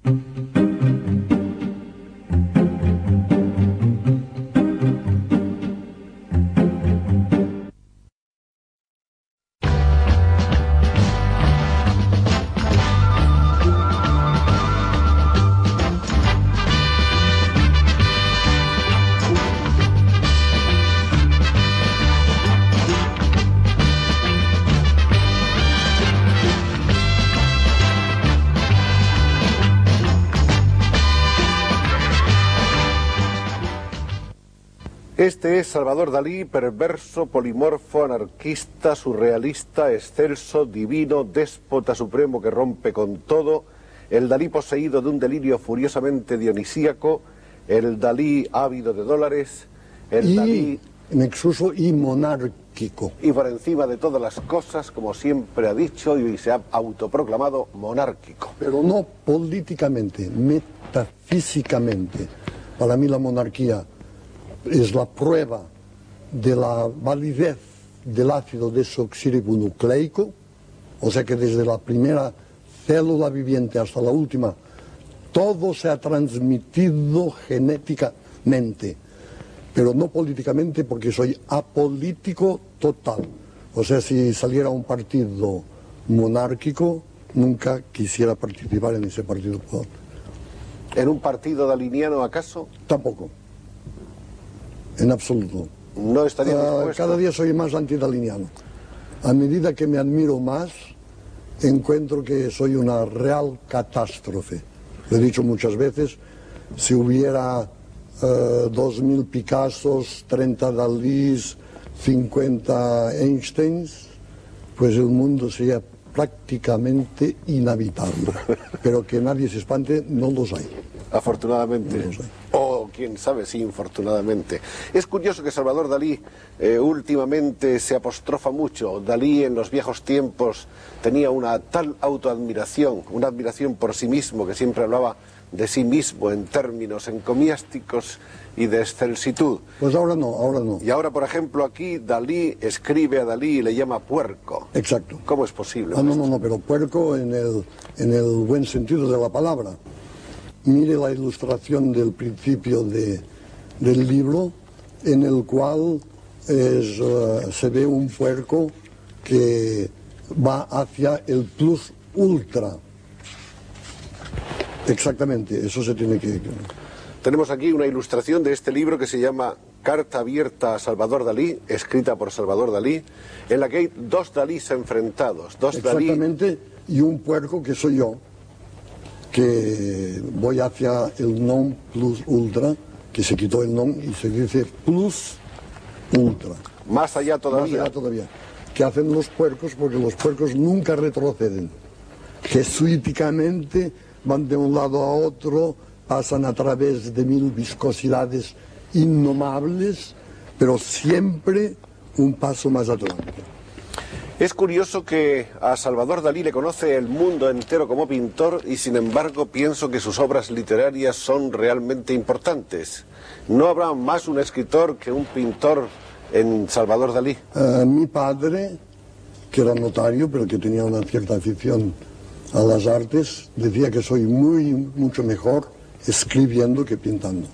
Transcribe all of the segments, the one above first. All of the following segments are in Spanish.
Este es Salvador Dalí, perverso, polimorfo, anarquista, surrealista, excelso, divino, déspota supremo que rompe con todo, el Dalí poseído de un delirio furiosamente dionisíaco, el Dalí ávido de dólares, el Dalí mexuso y monárquico. Y por encima de todas las cosas, como siempre ha dicho y se ha autoproclamado, monárquico. Pero no políticamente, metafísicamente. Para mí la monarquía es la prueba de la validez del ácido desoxirribonucleico, o sea que desde la primera célula viviente hasta la última, todo se ha transmitido genéticamente, pero no políticamente porque soy apolítico total. O sea, si saliera un partido monárquico, nunca quisiera participar en ese partido. ¿En un partido daliniano acaso? Tampoco. En absoluto. No estaría dispuesto. Cada día soy más antidaliniano. A medida que me admiro más, encuentro que soy una real catástrofe. Lo he dicho muchas veces, si hubiera 2000 Picassos, 30 Dalís, 50 Einsteins, pues el mundo sería prácticamente inhabitable. Pero que nadie se espante, no los hay. Afortunadamente. No los hay. O quién sabe si infortunadamente. Es curioso que Salvador Dalí últimamente se apostrofa mucho. Dalí en los viejos tiempos tenía una tal autoadmiración, una admiración por sí mismo, que siempre hablaba de sí mismo en términos encomiásticos y de excelsitud. Pues ahora no, ahora no. Y ahora, por ejemplo, aquí Dalí escribe a Dalí y le llama puerco. Exacto. ¿Cómo es posible? No, pero puerco en el buen sentido de la palabra. Mire la ilustración del principio del libro, en el cual se ve un puerco que va hacia el plus ultra. Exactamente, eso se tiene que... Tenemos aquí una ilustración de este libro que se llama Carta abierta a Salvador Dalí, escrita por Salvador Dalí, en la que hay dos Dalís enfrentados. Exactamente, y un puerco que soy yo, que voy hacia el non plus ultra, que se quitó el non y se dice plus ultra. Más allá todavía. Más allá todavía. Que hacen los puercos, porque los puercos nunca retroceden. Jesuíticamente van de un lado a otro, pasan a través de 1000 viscosidades innomables, pero siempre un paso más adelante. Es curioso que a Salvador Dalí le conoce el mundo entero como pintor y sin embargo pienso que sus obras literarias son realmente importantes. ¿No habrá más un escritor que un pintor en Salvador Dalí? Mi padre, que era notario pero que tenía una cierta afición a las artes, decía que soy mucho mejor escribiendo que pintando.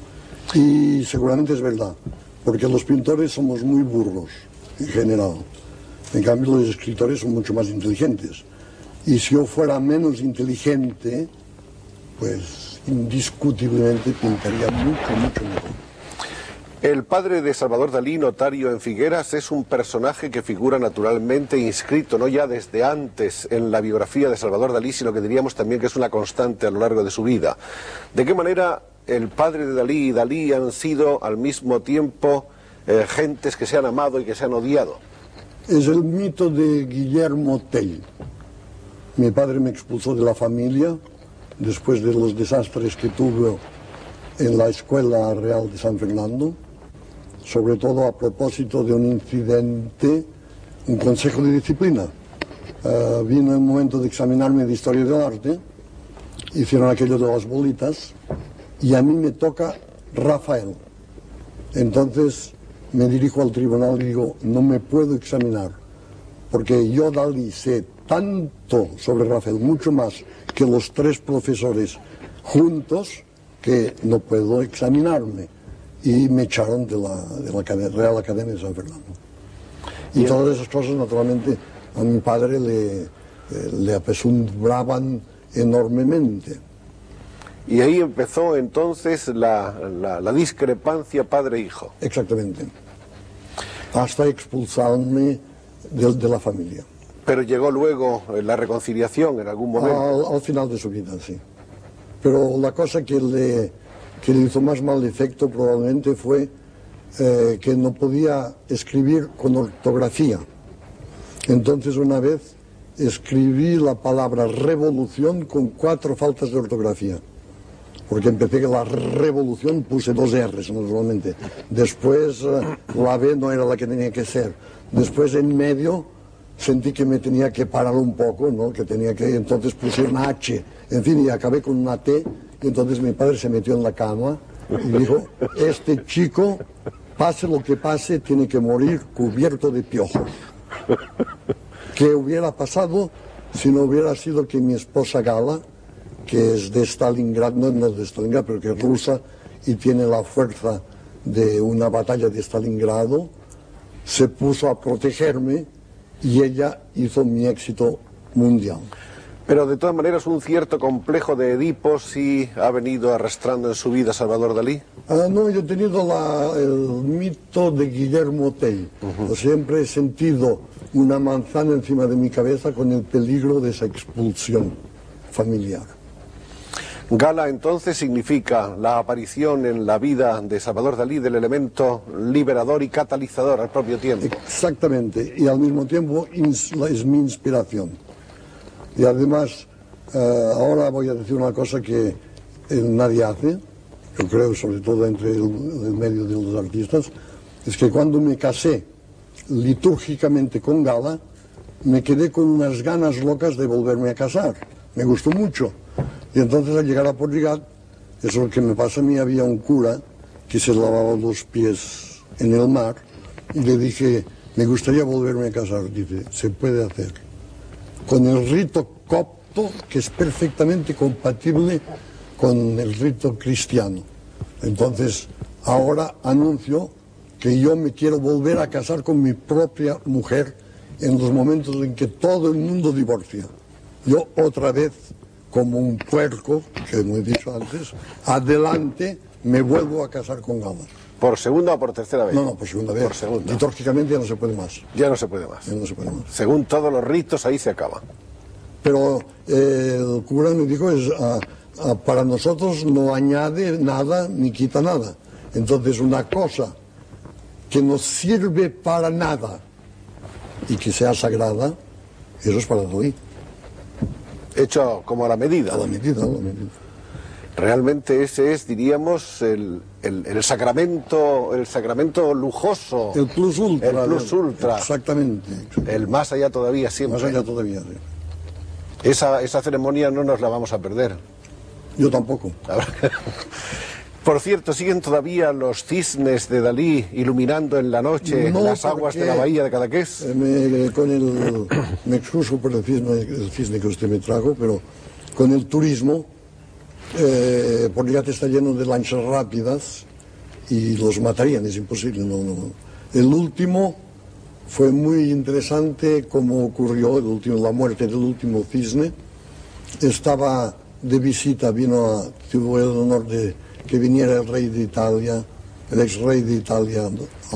Y seguramente es verdad, porque los pintores somos muy burros en general. En cambio, los escritores son mucho más inteligentes. Y si yo fuera menos inteligente, pues indiscutiblemente pintaría mucho mejor. El padre de Salvador Dalí, notario en Figueras, es un personaje que figura naturalmente inscrito, no ya desde antes en la biografía de Salvador Dalí, sino que diríamos también que es una constante a lo largo de su vida. ¿De qué manera el padre de Dalí y Dalí han sido al mismo tiempo gentes que se han amado y que se han odiado? Es el mito de Guillermo Tell. Mi padre me expulsó de la familia después de los desastres que tuve en la Escuela Real de San Fernando, sobre todo a propósito de un incidente, un consejo de disciplina. Vino el momento de examinarme de Historia del Arte, hicieron aquello de las bolitas, y a mí me toca Rafael. Entonces me dirijo al tribunal y digo, no me puedo examinar, porque yo, Dalí, sé tanto sobre Rafael, mucho más que los 3 profesores juntos, que no puedo examinarme. Y me echaron de la Real Academia de San Fernando. Y todas esas cosas, naturalmente, a mi padre le apesumbraban enormemente. Y ahí empezó entonces la discrepancia padre-hijo. Exactamente. Hasta expulsarme de la familia. Pero llegó luego la reconciliación en algún momento. Al final de su vida, sí. Pero la cosa que le hizo más mal efecto probablemente fue que no podía escribir con ortografía. Entonces una vez escribí la palabra revolución con 4 faltas de ortografía. Porque empecé que la revolución puse 2 R's normalmente. Después la B no era la que tenía que ser. Después en medio sentí que me tenía que parar un poco, ¿no? Entonces puse una H. En fin, y acabé con una T. Y entonces mi padre se metió en la cama y dijo, este chico, pase lo que pase, tiene que morir cubierto de piojos. ¿Qué hubiera pasado si no hubiera sido que mi esposa Gala, que es de Stalingrad, no de Stalingrad, pero que es rusa y tiene la fuerza de una batalla de Stalingrado, se puso a protegerme y ella hizo mi éxito mundial. Pero de todas maneras un cierto complejo de Edipo sí ha venido arrastrando en su vida Salvador Dalí. No, yo he tenido el mito de Guillermo Tell. Siempre he sentido una manzana encima de mi cabeza con el peligro de esa expulsión familiar. Gala entonces significa la aparición en la vida de Salvador Dalí del elemento liberador y catalizador al propio tiempo. Exactamente, y al mismo tiempo es mi inspiración. Y además, ahora voy a decir una cosa que nadie hace, yo creo, sobre todo entre el medio de los artistas, es que cuando me casé litúrgicamente con Gala, me quedé con unas ganas locas de volverme a casar. Me gustó mucho. Y entonces al llegar a Porrigat, eso es lo que me pasa a mí, había un cura que se lavaba los pies en el mar y le dije, me gustaría volverme a casar. Dice, se puede hacer. Con el rito copto, que es perfectamente compatible con el rito cristiano. Entonces, ahora anuncio que yo me quiero volver a casar con mi propia mujer en los momentos en que todo el mundo divorcia. Yo otra vez, como un puerco, que hemos dicho antes, adelante me vuelvo a casar con Gala. ¿Por segunda o por tercera vez? No, por segunda vez. Por segunda. Litúrgicamente ya no se puede más. Ya no se puede más. Ya no se puede más. Según todos los ritos, ahí se acaba. Pero el cura me dijo, para nosotros no añade nada ni quita nada. Entonces una cosa que no sirve para nada y que sea sagrada, eso es para Dalí. Hecho como a la medida. A la medida, a la medida. Realmente ese es, diríamos, el sacramento lujoso. El plus ultra. El plus ultra. Exactamente. El más allá todavía siempre. Más allá todavía, sí. Esa ceremonia no nos la vamos a perder. Yo tampoco. Por cierto, ¿siguen todavía los cisnes de Dalí iluminando en la noche las aguas de la bahía de Cadaqués? Me excuso por el cisne que usted me trajo, pero con el turismo, Porrigat está lleno de lanchas rápidas y los matarían, es imposible. No. El último fue muy interesante como ocurrió, la muerte del último cisne. Estaba de visita, tuvo el honor de que viniera el rey de Italia, el ex rey de Italia,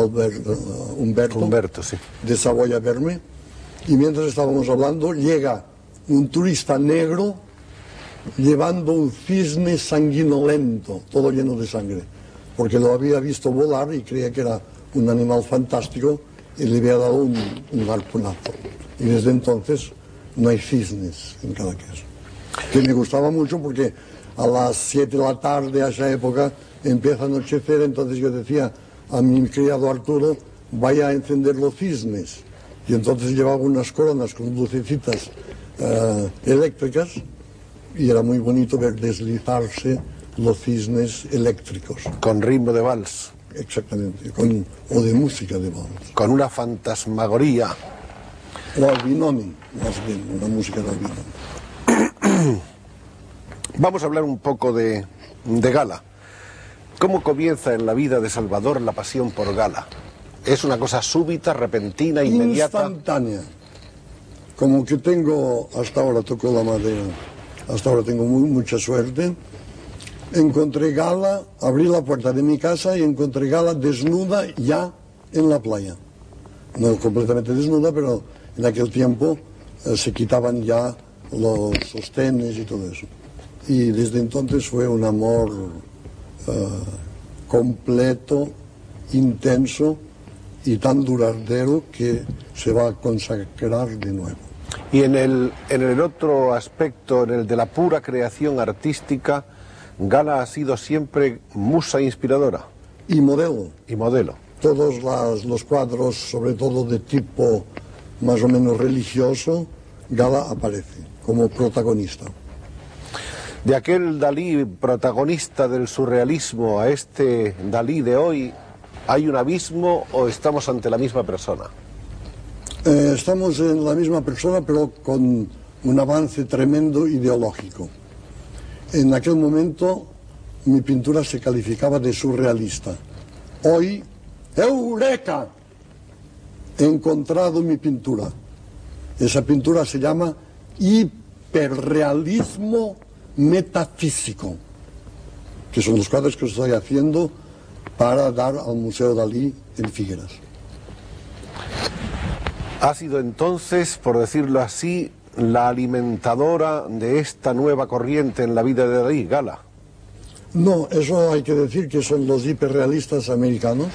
Humberto, sí, de Saboya a verme, y mientras estábamos hablando llega un turista negro llevando un cisne sanguinolento, todo lleno de sangre, porque lo había visto volar y creía que era un animal fantástico y le había dado un harponazo. Y desde entonces no hay cisnes en Cadaqués, que me gustaba mucho porque a las 7 de la tarde, a esa época, empieza a anochecer, entonces yo decía a mi criado Arturo, vaya a encender los cisnes. Y entonces llevaba unas coronas con lucecitas eléctricas y era muy bonito ver deslizarse los cisnes eléctricos. Con ritmo de vals. Exactamente, o de música de vals. Con una fantasmagoría. o Albinoni, más bien, una música de Albinoni. Vamos a hablar un poco de Gala. ¿Cómo comienza en la vida de Salvador la pasión por Gala? ¿Es una cosa súbita, repentina, inmediata? Instantánea. Como que tengo, hasta ahora toco la madera, hasta ahora tengo mucha suerte. Encontré Gala, abrí la puerta de mi casa y encontré Gala desnuda ya en la playa. No completamente desnuda, pero en aquel tiempo se quitaban ya los sostenes y todo eso. Y desde entonces fue un amor completo, intenso y tan duradero que se va a consagrar de nuevo. Y en el otro aspecto, en el de la pura creación artística, Gala ha sido siempre musa inspiradora. Y modelo. Y modelo. Todos los cuadros, sobre todo de tipo más o menos religioso, Gala aparece como protagonista. De aquel Dalí protagonista del surrealismo a este Dalí de hoy, ¿hay un abismo o estamos ante la misma persona? Estamos en la misma persona, pero con un avance tremendo ideológico. En aquel momento mi pintura se calificaba de surrealista. Hoy, ¡eureka! He encontrado mi pintura. Esa pintura se llama hiperrealismo metafísico, que son los cuadros que estoy haciendo para dar al Museo Dalí en Figueras. Ha sido entonces, por decirlo así, la alimentadora de esta nueva corriente en la vida de Dalí, Gala. No, eso hay que decir que son los hiperrealistas americanos,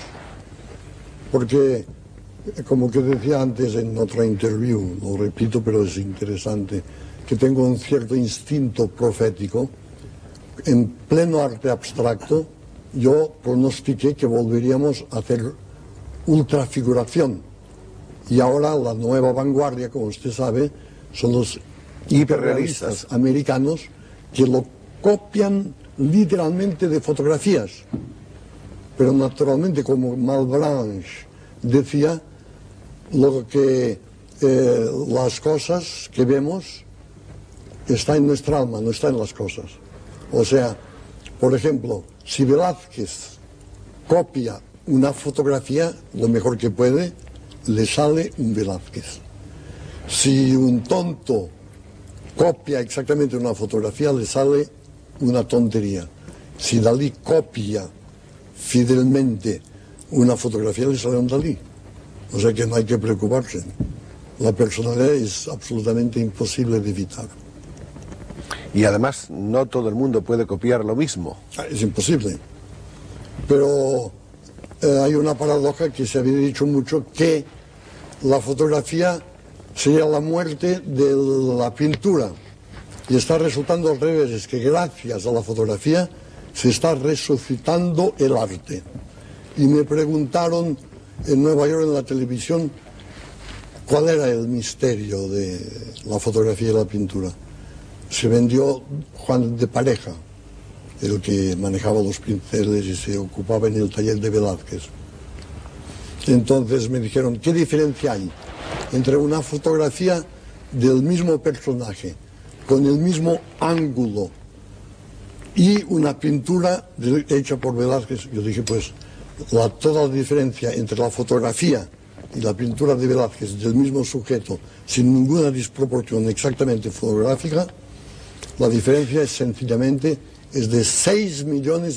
porque, como que decía antes en otra interview, lo repito, pero es interesante, que tengo un cierto instinto profético. En pleno arte abstracto, yo pronostiqué que volveríamos a hacer ultrafiguración. Y ahora la nueva vanguardia, como usted sabe, son los hiperrealistas americanos que lo copian literalmente de fotografías. Pero naturalmente, como Malebranche decía, lo que las cosas que vemos está en nuestra alma, no está en las cosas. O sea, por ejemplo, si Velázquez copia una fotografía, lo mejor que puede, le sale un Velázquez. Si un tonto copia exactamente una fotografía, le sale una tontería. Si Dalí copia fidelmente una fotografía, le sale un Dalí. O sea que no hay que preocuparse. La personalidad es absolutamente imposible de evitar. Y además no todo el mundo puede copiar lo mismo. Es imposible. Pero hay una paradoja que se había dicho mucho, que la fotografía sería la muerte de la pintura. Y está resultando al revés, es que gracias a la fotografía se está resucitando el arte. Y me preguntaron en Nueva York en la televisión cuál era el misterio de la fotografía y la pintura. Se vendió Juan de Pareja, el que manejaba los pinceles y se ocupaba en el taller de Velázquez. Entonces me dijeron, ¿qué diferencia hay entre una fotografía del mismo personaje, con el mismo ángulo, y una pintura hecha por Velázquez? Yo dije, pues toda la diferencia entre la fotografía y la pintura de Velázquez del mismo sujeto, sin ninguna desproporción exactamente fotográfica, la diferencia es sencillamente de $6 millones.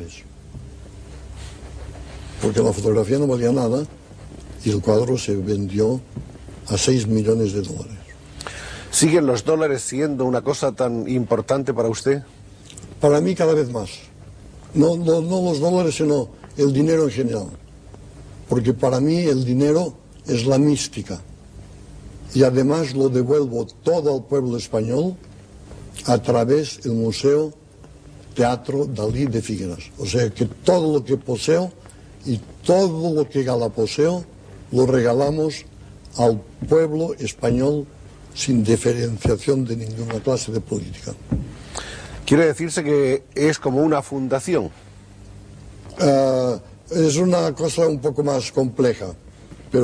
Porque la fotografía no valía nada y el cuadro se vendió a $6 millones. ¿Siguen los dólares siendo una cosa tan importante para usted? Para mí cada vez más. No los dólares, sino el dinero en general. Porque para mí el dinero es la mística. Y además lo devuelvo todo al pueblo español a través del Museo Teatro Dalí de Figueras. O sea que todo lo que poseo y todo lo que Gala poseo lo regalamos al pueblo español sin diferenciación de ninguna clase de política. ¿Quiere decirse que es como una fundación? Es una cosa un poco más compleja, pero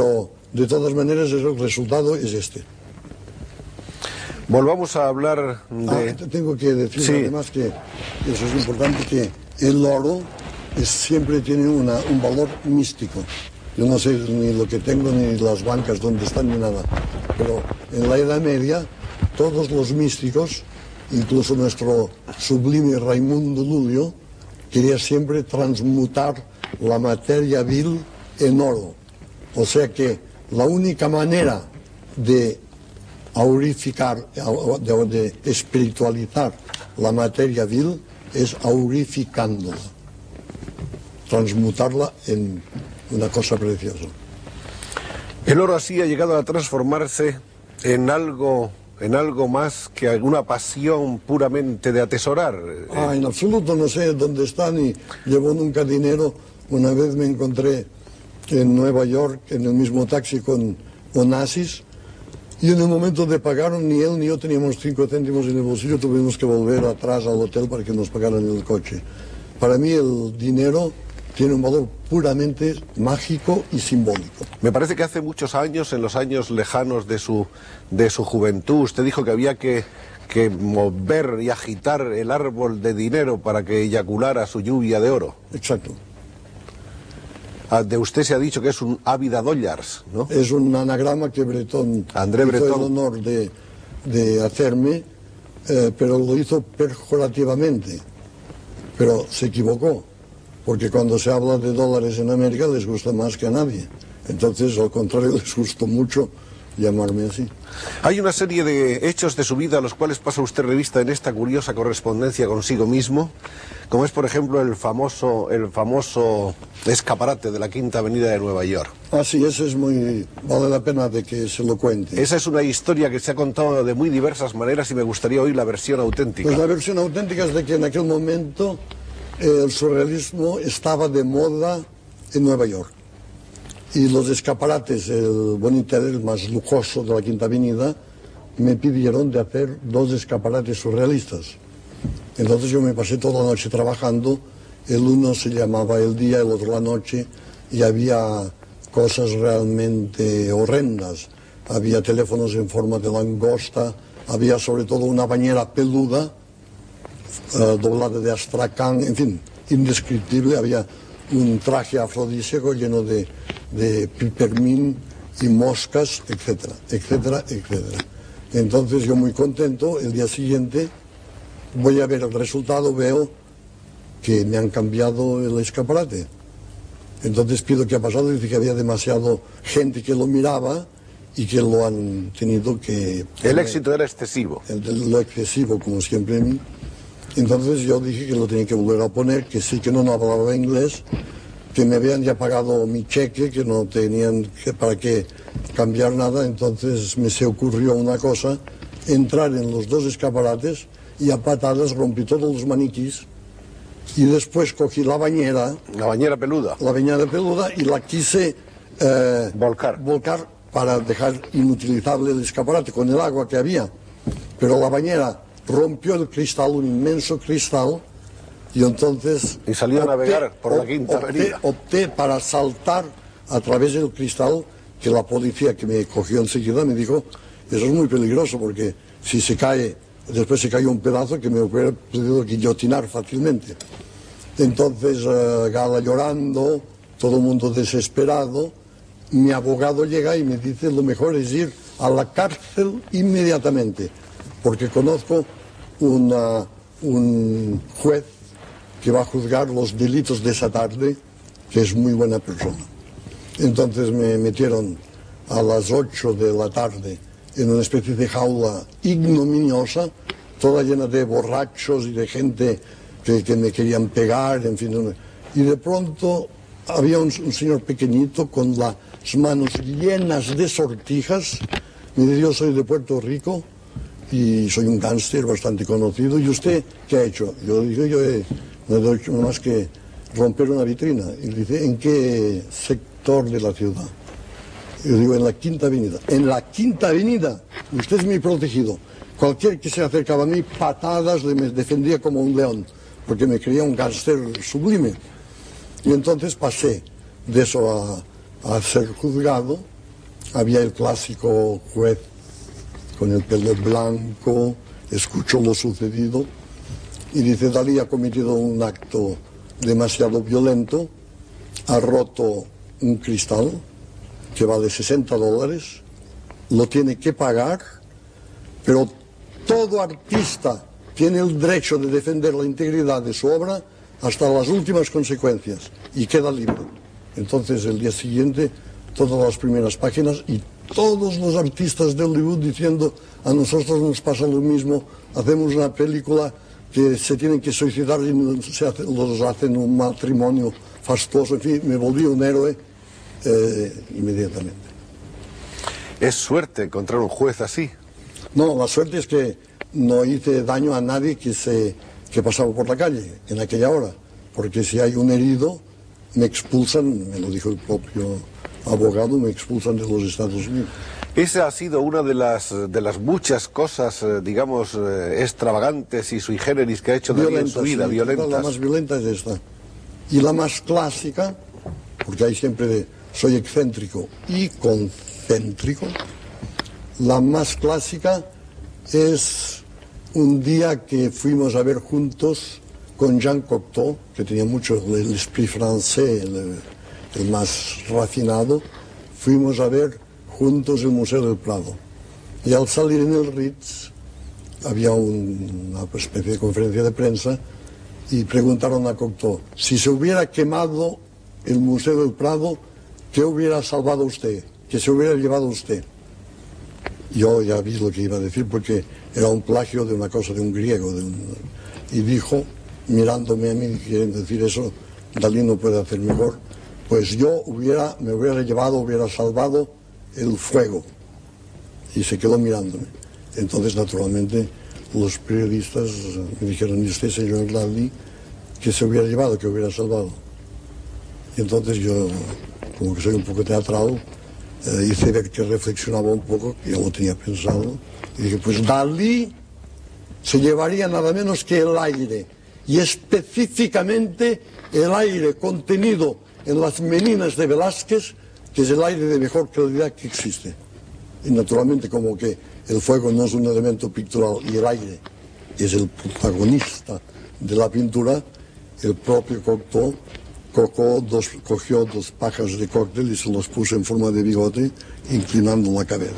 de todas maneras el resultado es este. Volvamos a hablar de... Tengo que decir además que eso es importante, que el oro siempre tiene un valor místico. Yo no sé ni lo que tengo, ni las bancas donde están, ni nada. Pero en la Edad Media, todos los místicos, incluso nuestro sublime Raimundo Lulio, quería siempre transmutar la materia vil en oro. O sea que la única manera de aurificar, de espiritualizar la materia vil es aurificándola, transmutarla en una cosa preciosa. El oro así ha llegado a transformarse en algo más que alguna pasión puramente de atesorar. En absoluto no sé dónde está ni llevo nunca dinero. Una vez me encontré en Nueva York en el mismo taxi con Onassis y en el momento de pagar ni él ni yo teníamos 5 céntimos en el bolsillo, tuvimos que volver atrás al hotel para que nos pagaran el coche. Para mí el dinero tiene un valor puramente mágico y simbólico. Me parece que hace muchos años, en los años lejanos de su juventud, usted dijo que había que mover y agitar el árbol de dinero para que eyaculara su lluvia de oro. Exacto. De usted se ha dicho que es un ávida dollars, ¿no? Es un anagrama que André hizo Breton el honor de hacerme, pero lo hizo pejorativamente. Pero se equivocó, porque cuando se habla de dólares en América les gusta más que a nadie. Entonces, al contrario, les gustó mucho llamarme así. Hay una serie de hechos de su vida a los cuales pasa usted revista en esta curiosa correspondencia consigo mismo, como es, por ejemplo, el famoso escaparate de la Quinta Avenida de Nueva York. Sí, eso es vale la pena de que se lo cuente. Esa es una historia que se ha contado de muy diversas maneras y me gustaría oír la versión auténtica. Pues la versión auténtica es de que en aquel momento el surrealismo estaba de moda en Nueva York. Y los escaparates, el Boniter, el más lujoso de la Quinta Avenida, me pidieron de hacer 2 escaparates surrealistas. Entonces yo me pasé toda la noche trabajando, el uno se llamaba El Día, el otro La Noche, y había cosas realmente horrendas. Había teléfonos en forma de langosta, había sobre todo una bañera peluda, doblada de astracán, en fin, indescriptible. Había un traje afrodisíaco lleno de pipermín y moscas, etcétera, etcétera, etcétera. Entonces yo muy contento, el día siguiente voy a ver el resultado, veo que me han cambiado el escaparate. Entonces pido qué ha pasado y dice que había demasiado gente que lo miraba y que lo han tenido que... El éxito era excesivo. Lo excesivo, como siempre en mí. Entonces yo dije que lo tenía que volver a poner, que sí que no hablaba inglés, que me habían ya pagado mi cheque, que no tenían para qué cambiar nada. Entonces me se ocurrió una cosa, entrar en los 2 escaparates y a patadas rompí todos los maniquís y después cogí la bañera. La bañera peluda. La bañera peluda y la quise volcar para dejar inutilizable el escaparate con el agua que había. Pero la bañera rompió el cristal, un inmenso cristal, y entonces... Y salió a navegar por la Quinta Avenida. Opté para saltar a través del cristal, que la policía que me cogió enseguida me dijo, eso es muy peligroso porque si se cae, después se cae un pedazo que me hubiera podido guillotinar fácilmente. Entonces Gala llorando, todo el mundo desesperado, mi abogado llega y me dice lo mejor es ir a la cárcel inmediatamente, porque conozco un juez que va a juzgar los delitos de esa tarde, que es muy buena persona. Entonces me metieron a las 8 de la tarde en una especie de jaula ignominiosa, toda llena de borrachos y de gente que me querían pegar, en fin. Y de pronto había un señor pequeñito con las manos llenas de sortijas. Me dijo, yo soy de Puerto Rico y soy un gángster bastante conocido. ¿Y usted qué ha hecho? Yo dije, no he hecho más que romper una vitrina. Y dice, ¿en qué sector de la ciudad? Yo digo, en la Quinta Avenida. En la Quinta Avenida, usted es mi protegido. Cualquier que se acercaba a mí, patadas, me defendía como un león, porque me creía un gángster sublime. Y entonces pasé de eso a ser juzgado, había el clásico juez con el pelo blanco, escuchó lo sucedido y dice: Dalí ha cometido un acto demasiado violento, ha roto un cristal que vale $60, lo tiene que pagar, pero todo artista tiene el derecho de defender la integridad de su obra hasta las últimas consecuencias y queda libre. Entonces el día siguiente todas las primeras páginas y todos los artistas de Hollywood diciendo: a nosotros nos pasa lo mismo, hacemos una película que se tienen que suicidar y los hacen un matrimonio fastuoso. En fin, me volví un héroe inmediatamente. ¿Es suerte encontrar un juez así? No, la suerte es que no hice daño a nadie que pasaba por la calle en aquella hora, porque si hay un herido me expulsan, me lo dijo el propio abogado, me expulsan de los Estados Unidos. Esa ha sido una de las muchas cosas, digamos, extravagantes y sui generis que ha hecho Dalí en su vida, sí, violentas. La más violenta es esta. Y la más clásica, porque hay siempre soy excéntrico y concéntrico, la más clásica es un día que fuimos a ver juntos con Jean Cocteau, que tenía mucho el esprit francés, el más refinado. Fuimos a ver juntos el Museo del Prado. Y al salir en el Ritz había una especie de conferencia de prensa y preguntaron a Cocteau: si se hubiera quemado el Museo del Prado, ¿qué hubiera salvado usted? ¿Qué se hubiera llevado usted? Yo ya vi lo que iba a decir porque era un plagio de una cosa de un griego. Y dijo, mirándome a mí, quieren decir eso, Dalí no puede hacer mejor, pues yo me hubiera salvado el fuego. Y se quedó mirándome. Entonces, naturalmente, los periodistas me dijeron: ¿y usted, señor Dalí, qué se hubiera llevado, qué hubiera salvado? Y entonces yo, como que soy un poco teatral, hice ver que reflexionaba un poco, que ya lo tenía pensado, y dije: pues Dalí se llevaría nada menos que el aire, y específicamente el aire contenido en las Meninas de Velázquez, que es el aire de mejor calidad que existe. Y naturalmente, como que el fuego no es un elemento pictural y el aire es el protagonista de la pintura, el propio Cocteau cogió dos pajas de cóctel y se los puso en forma de bigote, inclinando la cabeza.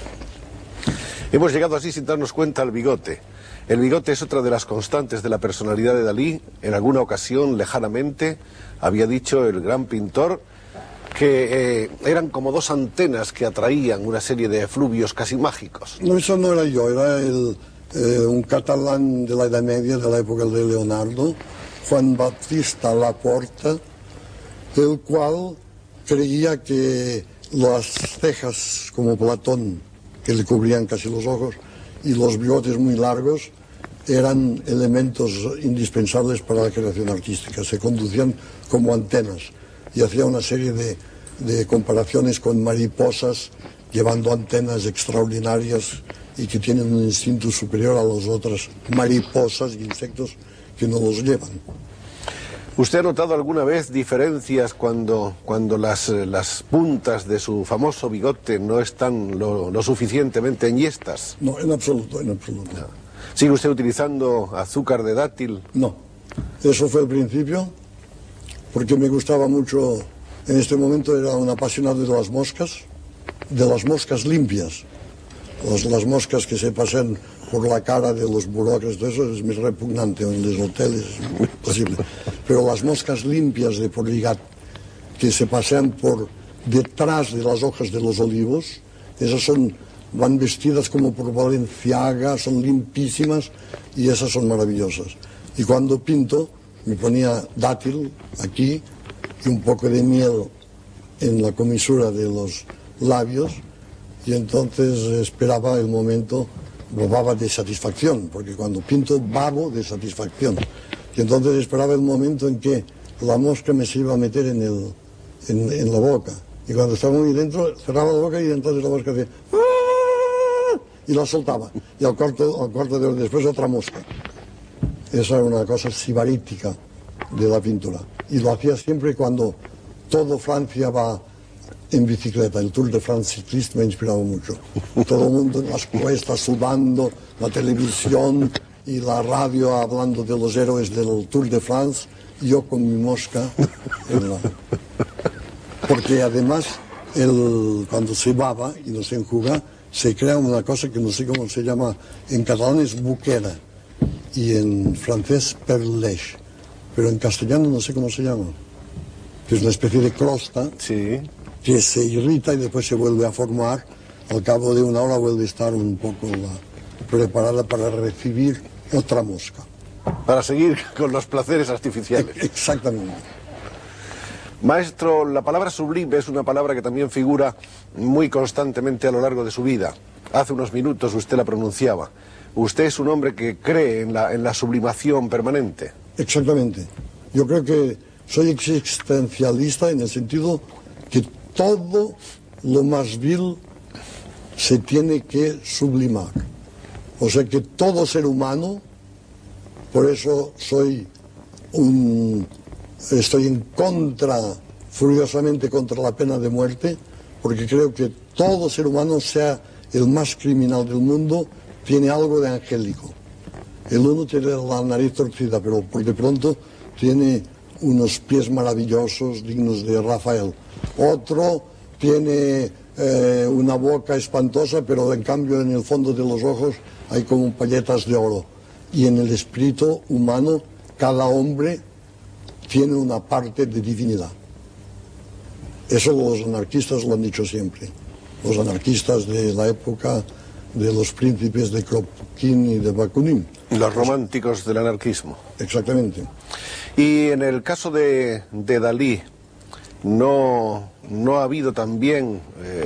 Hemos llegado así sin darnos cuenta al bigote. El bigote es otra de las constantes de la personalidad de Dalí. En alguna ocasión, lejanamente, había dicho el gran pintor que eran como dos antenas que atraían una serie de efluvios casi mágicos. No, eso no era yo, era un catalán de la Edad Media, de la época de Leonardo, Juan Baptista Laporta, el cual creía que las cejas, como Platón, que le cubrían casi los ojos, y los bigotes muy largos, eran elementos indispensables para la creación artística. Se conducían como antenas y hacía una serie de comparaciones con mariposas llevando antenas extraordinarias y que tienen un instinto superior a las otras mariposas y insectos que no los llevan. ¿Usted ha notado alguna vez diferencias cuando las puntas de su famoso bigote no están lo suficientemente enhiestas? No, en absoluto, en absoluto. No. ¿Sigue usted utilizando azúcar de dátil? No, eso fue el principio, porque me gustaba mucho. En este momento era un apasionado de las moscas limpias. Las moscas que se pasan por la cara de los burócratas, todo eso es muy repugnante en los hoteles, es muy posible. Pero las moscas limpias de Porligat, que se pasean por detrás de las hojas de los olivos, esas van vestidas como por Valenciaga, son limpísimas y esas son maravillosas. Y cuando pinto, me ponía dátil aquí y un poco de miel en la comisura de los labios, y entonces esperaba el momento, bobaba de satisfacción, porque cuando pinto babo de satisfacción. Y entonces esperaba el momento en que la mosca me se iba a meter en la boca. Y cuando estaba muy dentro, cerraba la boca y entonces la mosca hacía ¡ah! Y la soltaba. Y al cuarto de hora después otra mosca. Esa era una cosa sibarítica de la pintura. Y lo hacía siempre cuando todo Francia va en bicicleta. El Tour de France ciclista me ha inspirado mucho. Todo el mundo en las cuestas sudando, la televisión y la radio hablando de los héroes del Tour de France, y yo con mi mosca en la... Porque además, cuando se baba y no se enjuga, se crea una cosa que no sé cómo se llama, en catalán es buquera y en francés perlèche, pero en castellano no sé cómo se llama, que es una especie de crosta, Sí. que se irrita y después se vuelve a formar. Al cabo de una hora vuelve a estar un poco preparada para recibir otra mosca. Para seguir con los placeres artificiales. Exactamente. Maestro, la palabra sublime es una palabra que también figura muy constantemente a lo largo de su vida. Hace unos minutos usted la pronunciaba. Usted es un hombre que cree en la sublimación permanente. Exactamente. Yo creo que soy existencialista en el sentido que todo lo más vil se tiene que sublimar. O sea que todo ser humano, por eso estoy en contra, furiosamente contra la pena de muerte, porque creo que todo ser humano, sea el más criminal del mundo, tiene algo de angélico. El uno tiene la nariz torcida, pero por de pronto tiene unos pies maravillosos, dignos de Rafael. Otro tiene una boca espantosa, pero en cambio en el fondo de los ojos hay como palletas de oro. Y en el espíritu humano, cada hombre tiene una parte de divinidad. Eso los anarquistas lo han dicho siempre. Los anarquistas de la época de los príncipes de Kropotkin y de Bakunin. Los románticos del anarquismo. Exactamente. Y en el caso de Dalí, ¿no ha habido también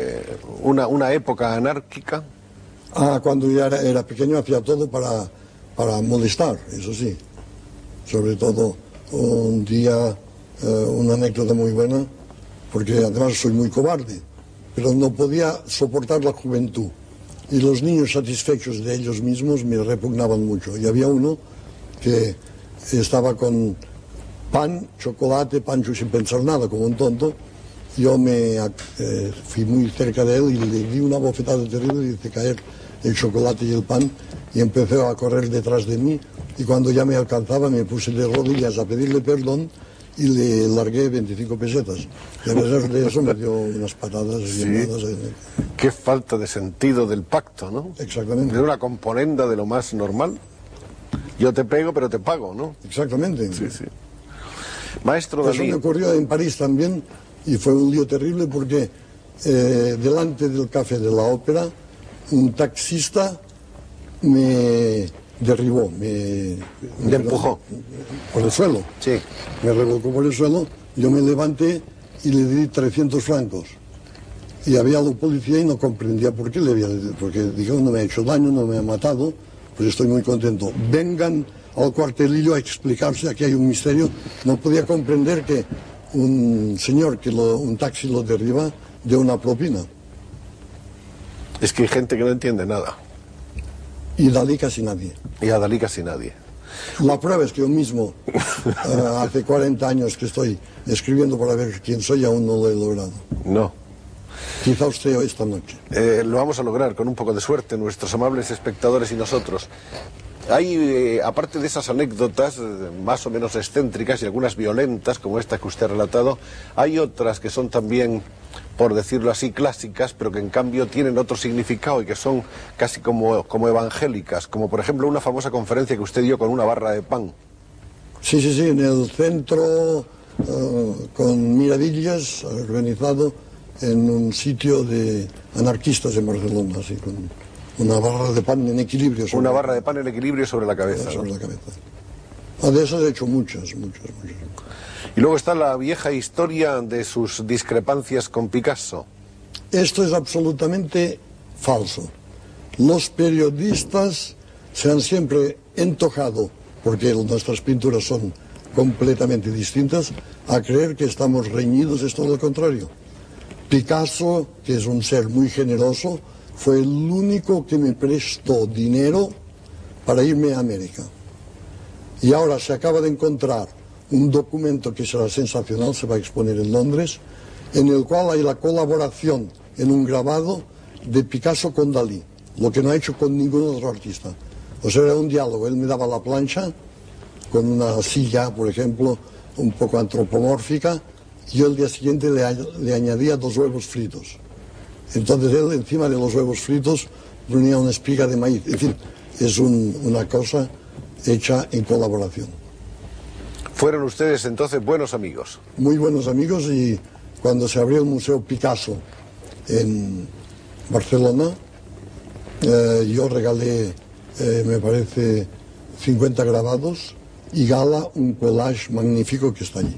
una época anárquica? Cuando ya era pequeño hacía todo para molestar, eso sí. Sobre todo un día, una anécdota muy buena, porque además soy muy cobarde, pero no podía soportar la juventud. Y los niños satisfechos de ellos mismos me repugnaban mucho. Y había uno que estaba con pan, chocolate, pancho sin pensar nada, como un tonto. Yo fui muy cerca de él y le di una bofetada terrible y hice caer el chocolate y el pan, y empezó a correr detrás de mí, y cuando ya me alcanzaba me puse de rodillas a pedirle perdón y le largué 25 pesetas. Y a pesar de eso me dio unas patadas. Sí. Llamadas. Qué falta de sentido del pacto, ¿no? Exactamente. De una componenda de lo más normal. Yo te pego, pero te pago, ¿no? Exactamente. Sí, sí. Maestro Eso Dalí. me ocurrió en París también, y fue un lío terrible porque delante del café de la ópera un taxista me derribó, me empujó por el suelo. Sí. Me revolcó por el suelo, yo me levanté y le di 300 francos. Y había la policía y no comprendía por qué porque dijo, no me ha hecho daño, no me ha matado, pues estoy muy contento. Vengan al cuartelillo a explicarse, aquí hay un misterio. No podía comprender que un señor un taxi lo derriba de una propina. Es que hay gente que no entiende nada. Y Dalí casi nadie. Y a Dalí casi nadie. La prueba es que yo mismo, hace 40 años que estoy escribiendo para ver quién soy, aún no lo he logrado. No. Quizá usted esta noche. Lo vamos a lograr con un poco de suerte, nuestros amables espectadores y nosotros. Hay, aparte de esas anécdotas más o menos excéntricas y algunas violentas, como esta que usted ha relatado, hay otras que son también, por decirlo así, clásicas, pero que en cambio tienen otro significado y que son casi como evangélicas, como por ejemplo una famosa conferencia que usted dio con una barra de pan. Sí, en el centro, con Miravillas, organizado en un sitio de anarquistas en Barcelona, así, con una barra de pan en equilibrio. Una barra de pan en equilibrio sobre la cabeza. Sobre ¿no? la cabeza. De eso he hecho muchas. Y luego está la vieja historia de sus discrepancias con Picasso. Esto es absolutamente falso. Los periodistas se han siempre entojado, porque nuestras pinturas son completamente distintas, a creer que estamos reñidos. Es todo lo contrario. Picasso, que es un ser muy generoso, fue el único que me prestó dinero para irme a América. Y ahora se acaba de encontrar un documento que será sensacional, se va a exponer en Londres, en el cual hay la colaboración en un grabado de Picasso con Dalí, lo que no ha hecho con ningún otro artista. O sea, era un diálogo, él me daba la plancha con una silla, por ejemplo, un poco antropomórfica, y yo el día siguiente le añadía 2 huevos fritos. Entonces él encima de los huevos fritos ponía una espiga de maíz. En fin, es una cosa hecha en colaboración. ¿Fueron ustedes entonces buenos amigos? Muy buenos amigos, y cuando se abrió el Museo Picasso en Barcelona, yo regalé, me parece, 50 grabados y Gala un collage magnífico que está allí.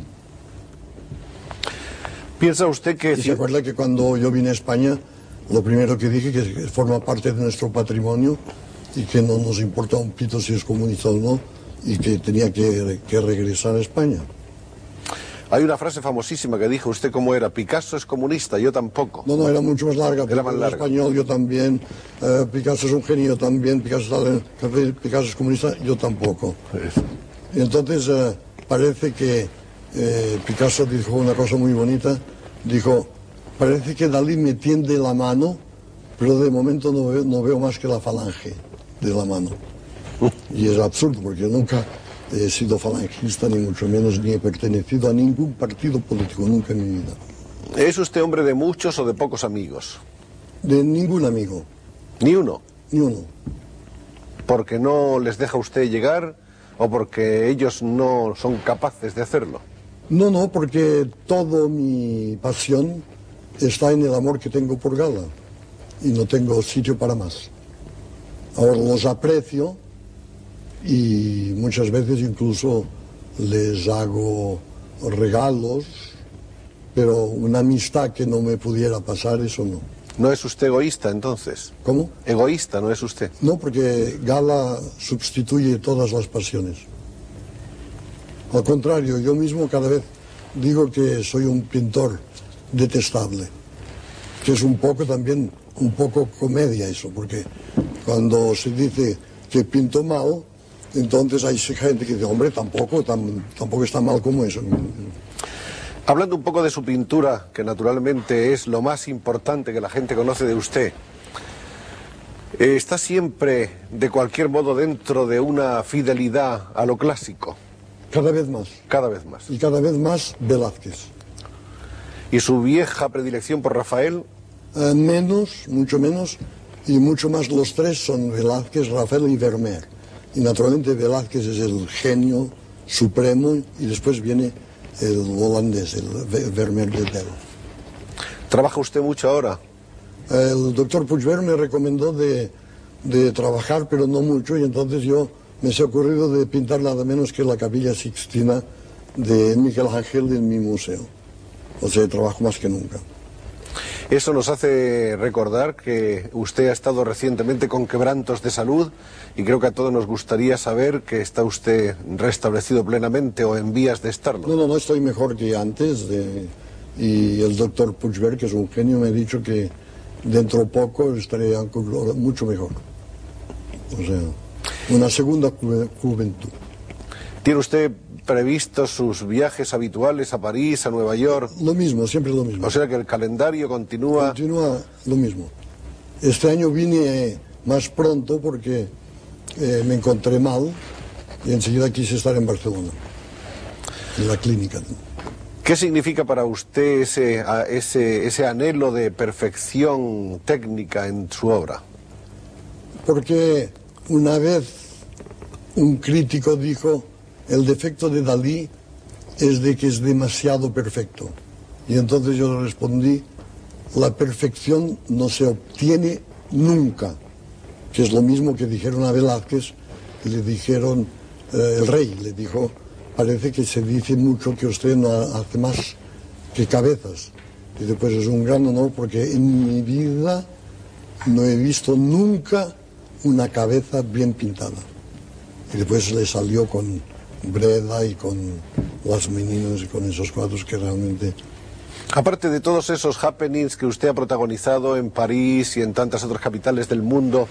¿Piensa usted que... Y se acuerda que cuando yo vine a España, lo primero que dije que forma parte de nuestro patrimonio y que no nos importa un pito si es comunista o no, y que tenía que regresar a España. Hay una frase famosísima que dijo usted, ¿cómo era? Picasso es comunista, yo tampoco. No, era mucho más larga. Era más larga. Español, yo también. Picasso es un genio, también. Picasso es comunista, yo tampoco. Y entonces parece que Picasso dijo una cosa muy bonita. Dijo, parece que Dalí me tiende la mano, pero de momento no veo más que la falange de la mano. Y es absurdo, porque nunca he sido falangista, ni mucho menos, ni he pertenecido a ningún partido político, nunca en mi vida. ¿Es usted hombre de muchos o de pocos amigos? De ningún amigo. ¿Ni uno? Ni uno. ¿Porque no les deja usted llegar o porque ellos no son capaces de hacerlo? No, porque toda mi pasión está en el amor que tengo por Gala y no tengo sitio para más. Ahora los aprecio y muchas veces incluso les hago regalos, pero una amistad que no me pudiera pasar, eso no. ¿No es usted egoísta entonces? ¿Cómo? Egoísta, ¿no es usted? No, porque Gala sustituye todas las pasiones. Al contrario, yo mismo cada vez digo que soy un pintor detestable, que es un poco también, un poco comedia eso, porque cuando se dice que pinto mal, entonces hay gente que dice, hombre, tampoco está mal como eso. Hablando un poco de su pintura, que naturalmente es lo más importante que la gente conoce de usted, ¿está siempre, de cualquier modo, dentro de una fidelidad a lo clásico? Cada vez más. Cada vez más. Y cada vez más Velázquez. ¿Y su vieja predilección por Rafael? Menos, mucho menos, y mucho más los tres son Velázquez, Rafael y Vermeer. Y naturalmente Velázquez es el genio supremo y después viene el holandés, el Vermeer de Del. ¿Trabaja usted mucho ahora? El doctor Puigvert me recomendó de trabajar, pero no mucho, y entonces me se ha ocurrido de pintar nada menos que la Capilla Sixtina de Miguel Ángel en mi museo. O sea, trabajo más que nunca. Eso nos hace recordar que usted ha estado recientemente con quebrantos de salud y creo que a todos nos gustaría saber que está usted restablecido plenamente o en vías de estarlo. No, estoy mejor que antes. Y el doctor Puigvert, que es un genio, me ha dicho que dentro de poco estaré mucho mejor. O sea, una segunda juventud. ¿Tiene usted previstos sus viajes habituales a París, a Nueva York? Lo mismo, siempre lo mismo. O sea que el calendario continúa... Continúa lo mismo. Este año vine más pronto porque me encontré mal y enseguida quise estar en Barcelona, en la clínica. ¿Qué significa para usted ese anhelo de perfección técnica en su obra? Porque una vez un crítico dijo, el defecto de Dalí es de que es demasiado perfecto. Y entonces yo le respondí, la perfección no se obtiene nunca, que es lo mismo que dijeron a Velázquez, le dijeron, el rey le dijo, parece que se dice mucho que usted no hace más que cabezas. Y después es un gran honor porque en mi vida no he visto nunca una cabeza bien pintada. Y después le salió con Breda y con Las Meninas y con esos cuadros que realmente... Aparte de todos esos happenings que usted ha protagonizado en París y en tantas otras capitales del mundo,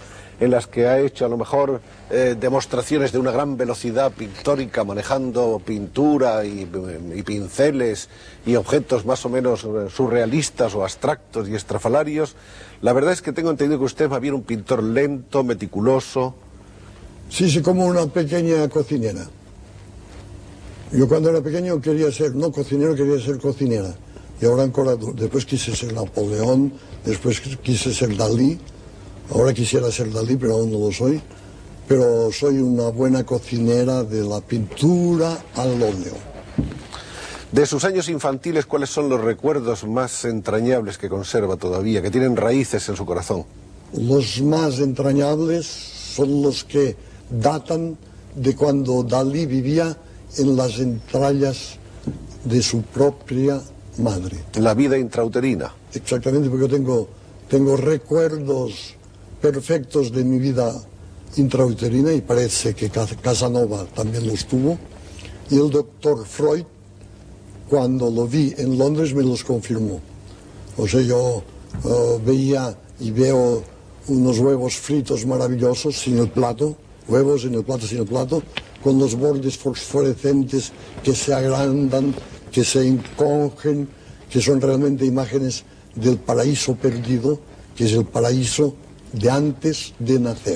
en las que ha hecho a lo mejor demostraciones de una gran velocidad pictórica, manejando pintura y pinceles y objetos más o menos surrealistas o abstractos y estrafalarios. La verdad es que tengo entendido que usted es más bien un pintor lento, meticuloso. Sí, sí, como una pequeña cocinera. Yo cuando era pequeño quería ser, no cocinero, quería ser cocinera. Y ahora después quise ser Napoleón, después quise ser Dalí. Ahora quisiera ser Dalí, pero aún no lo soy. Pero soy una buena cocinera de la pintura al óleo. De sus años infantiles, ¿cuáles son los recuerdos más entrañables que conserva todavía, que tienen raíces en su corazón? Los más entrañables son los que datan de cuando Dalí vivía en las entrañas de su propia madre. La vida intrauterina. Exactamente, porque tengo recuerdos perfectos de mi vida intrauterina y parece que Casanova también los tuvo. Y el doctor Freud, cuando lo vi en Londres, me los confirmó. O sea, yo veía y veo unos huevos fritos maravillosos sin el plato, huevos en el plato sin el plato, con los bordes fosforescentes que se agrandan, que se encogen, que son realmente imágenes del paraíso perdido, que es el paraíso de antes de nacer.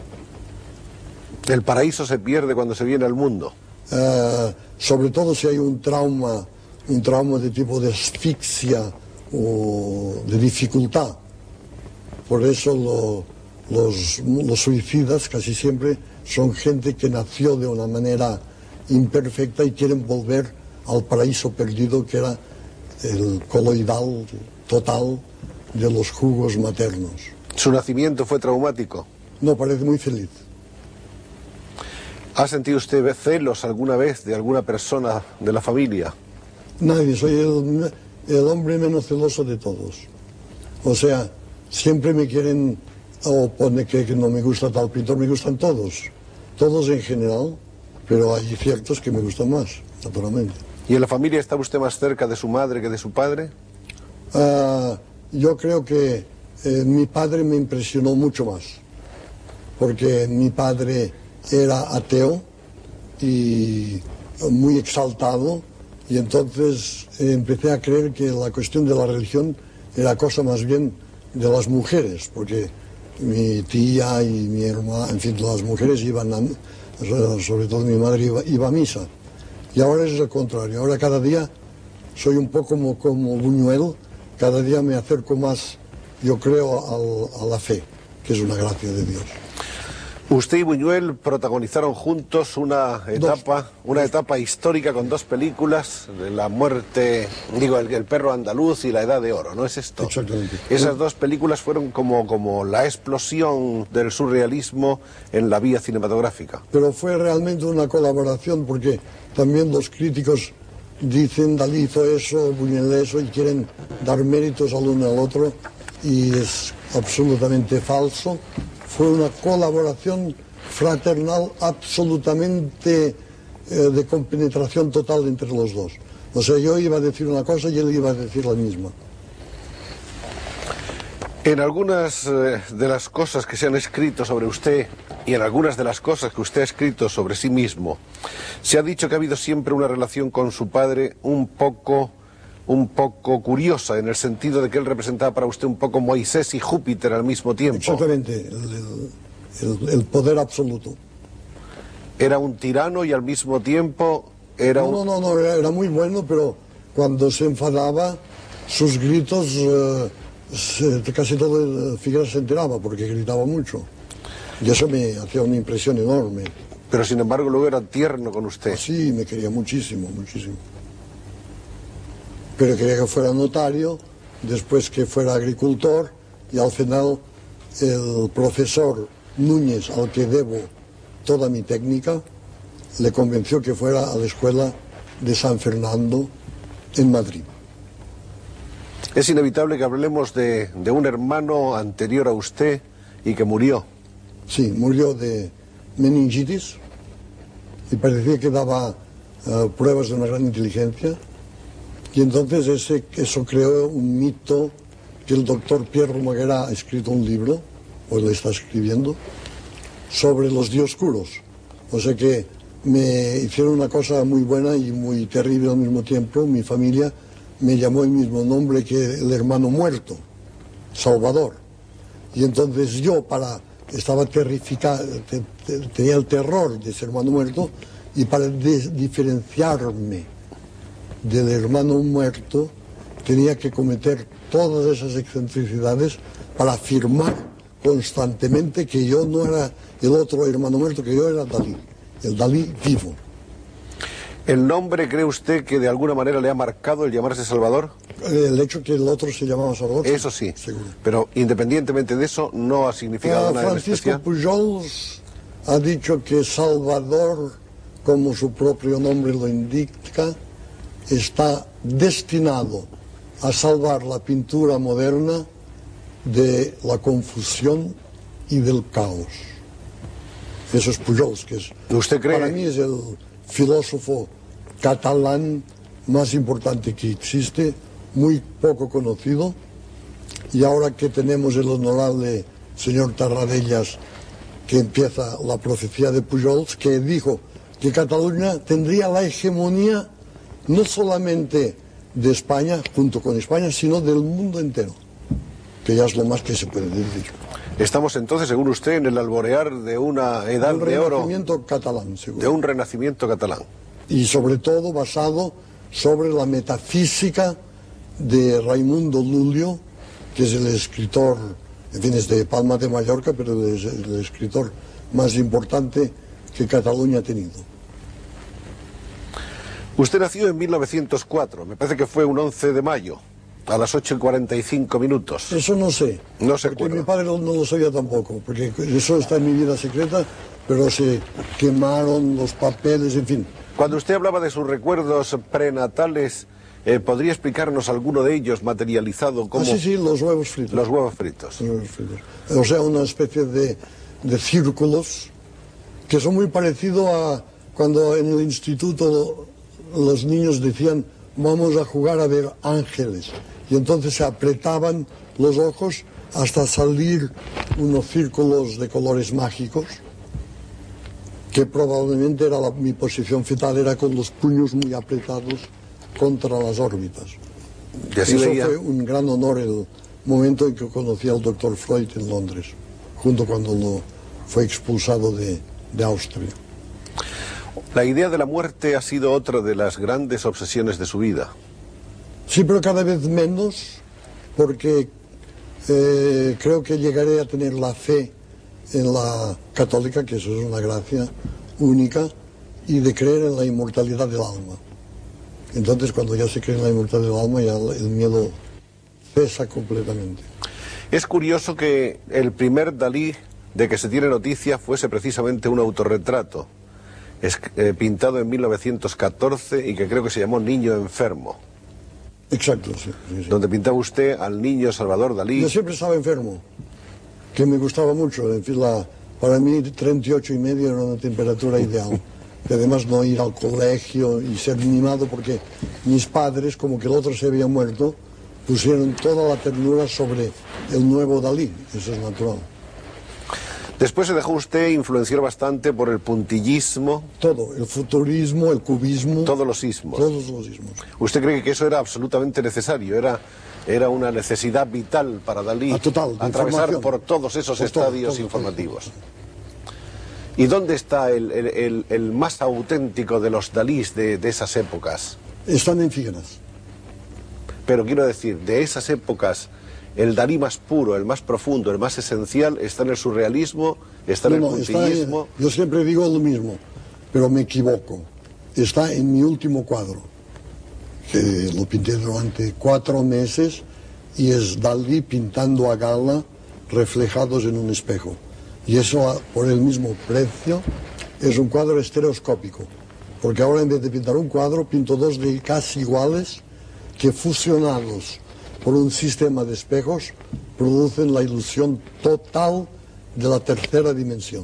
¿El paraíso se pierde cuando se viene al mundo? Sobre todo si hay un trauma de tipo de asfixia o de dificultad. Por eso los suicidas casi siempre son gente que nació de una manera imperfecta y quieren volver al paraíso perdido, que era el coloidal total de los jugos maternos. ¿Su nacimiento fue traumático? No, parece muy feliz. ¿Ha sentido usted celos alguna vez de alguna persona de la familia? Nadie, soy el hombre menos celoso de todos. O sea, siempre me quieren, o pone que no me gusta tal pintor, me gustan todos en general, pero hay ciertos que me gustan más, naturalmente. ¿Y en la familia está usted más cerca de su madre que de su padre? Yo creo que mi padre me impresionó mucho más, porque mi padre era ateo y muy exaltado, y entonces empecé a creer que la cuestión de la religión era cosa más bien de las mujeres, porque mi tía y mi hermana, en fin, las mujeres iban, sobre todo mi madre iba a misa. Y ahora es el contrario, ahora cada día soy un poco como Buñuel, cada día me acerco más, yo creo, a la fe, que es una gracia de Dios. Usted y Buñuel protagonizaron juntos una etapa histórica con dos películas, La muerte, el perro andaluz y La edad de oro, ¿no es esto? Exactamente. Esas dos películas fueron como la explosión del surrealismo en la vía cinematográfica. Pero fue realmente una colaboración, porque también los críticos dicen Dalí hizo eso, Buñuel eso, y quieren dar méritos al uno al otro, y es absolutamente falso. Fue una colaboración fraternal absolutamente de compenetración total entre los dos. O sea, yo iba a decir una cosa y él iba a decir la misma. En algunas de las cosas que se han escrito sobre usted y en algunas de las cosas que usted ha escrito sobre sí mismo, se ha dicho que ha habido siempre una relación con su padre un poco curiosa, en el sentido de que él representaba para usted un poco Moisés y Júpiter al mismo tiempo. Exactamente, el poder absoluto. Era un tirano y al mismo tiempo era No, era muy bueno, pero cuando se enfadaba, sus gritos, casi todo Figueras se enteraba, porque gritaba mucho. Y eso me hacía una impresión enorme. Pero sin embargo luego era tierno con usted. Sí, me quería muchísimo, muchísimo. Pero quería que fuera notario, después que fuera agricultor, y al final el profesor Núñez, al que debo toda mi técnica, le convenció que fuera a la escuela de San Fernando en Madrid. Es inevitable que hablemos de un hermano anterior a usted y que murió. Sí, murió de meningitis y parecía que daba pruebas de una gran inteligencia. Y entonces eso creó un mito que el doctor Pierre Romaguera ha escrito un libro pues le está escribiendo, sobre los dioscuros. O sea que me hicieron una cosa muy buena y muy terrible al mismo tiempo. Mi familia me llamó el mismo nombre que el hermano muerto, Salvador. Y entonces yo estaba terrificado, tenía el terror de ese hermano muerto, y para diferenciarme del hermano muerto tenía que cometer todas esas excentricidades para afirmar constantemente que yo no era el otro hermano muerto, que yo era Dalí, el Dalí vivo. ¿El nombre cree usted que de alguna manera le ha marcado el llamarse Salvador? El hecho que el otro se llamaba Salvador. Eso sí, seguro. Pero independientemente de eso, no ha significado nada Francisco especial. Pujols ha dicho que Salvador, como su propio nombre lo indica, está destinado a salvar la pintura moderna de la confusión y del caos. Eso es Pujols, que es, ¿Usted cree? Para mí es el filósofo catalán más importante que existe, muy poco conocido, y ahora que tenemos el honorable señor Tarradellas, que empieza la profecía de Pujols, que dijo que Cataluña tendría la hegemonía no solamente de España, junto con España, sino del mundo entero, que ya es lo más que se puede decir. Estamos entonces, según usted, en el alborear de una edad de oro, Un renacimiento catalán, seguro. de un renacimiento catalán. Y sobre todo basado sobre la metafísica de Raimundo Lulio, que es el escritor, en fin, es de Palma de Mallorca, pero es el escritor más importante que Cataluña ha tenido. Usted nació en 1904, me parece que fue un 11 de mayo, a las 8:45. Eso no sé. No se porque acuerda. mi padre no lo sabía tampoco, porque eso está en mi vida secreta, pero se quemaron los papeles, en fin. Cuando usted hablaba de sus recuerdos prenatales, ¿podría explicarnos alguno de ellos materializado como Sí, los huevos fritos. los huevos fritos? Los huevos fritos. O sea, una especie de círculos que son muy parecidos a cuando en el instituto los niños decían vamos a jugar a ver ángeles, y entonces se apretaban los ojos hasta salir unos círculos de colores mágicos, que probablemente era mi posición fetal, era con los puños muy apretados contra las órbitas. Y así Eso veía. fue un gran honor el momento en que conocí al doctor Freud en Londres, junto cuando fue expulsado de Austria. La idea de la muerte ha sido otra de las grandes obsesiones de su vida. Sí, pero cada vez menos, porque creo que llegaré a tener la fe en la católica, que eso es una gracia única, y de creer en la inmortalidad del alma. Entonces, cuando ya se cree en la inmortalidad del alma, ya el miedo cesa completamente. Es curioso que el primer Dalí de que se tiene noticia fuese precisamente un autorretrato, pintado en 1914 y que creo que se llamó Niño Enfermo. Exacto, sí. Donde pintaba usted al niño Salvador Dalí. Yo siempre estaba enfermo, que me gustaba mucho. En fin, para mí 38,5 era una temperatura ideal. Y además no ir al colegio y ser mimado, porque mis padres, como que el otro se había muerto, pusieron toda la ternura sobre el nuevo Dalí. Eso es natural. Después se dejó usted influenciar bastante por el puntillismo. Todo, el futurismo, el cubismo. Todos los ismos. Todos los ismos. ¿Usted cree que eso era absolutamente necesario? Era una necesidad vital para Dalí Total, atravesar por todos esos estadios informativos. ¿Y dónde está el más auténtico de los Dalís de esas épocas? Están en Figueras. Pero quiero decir, de esas épocas, el Dalí más puro, el más profundo, el más esencial, está en el surrealismo, está en el puntillismo. Yo siempre digo lo mismo, pero me equivoco. Está en mi último cuadro, que lo pinté durante 4 meses, y es Dalí pintando a gala reflejados en un espejo. Y eso, por el mismo precio, es un cuadro estereoscópico, porque ahora en vez de pintar un cuadro, pinto 2 de casi iguales, que fusionados por un sistema de espejos producen la ilusión total de la tercera dimensión.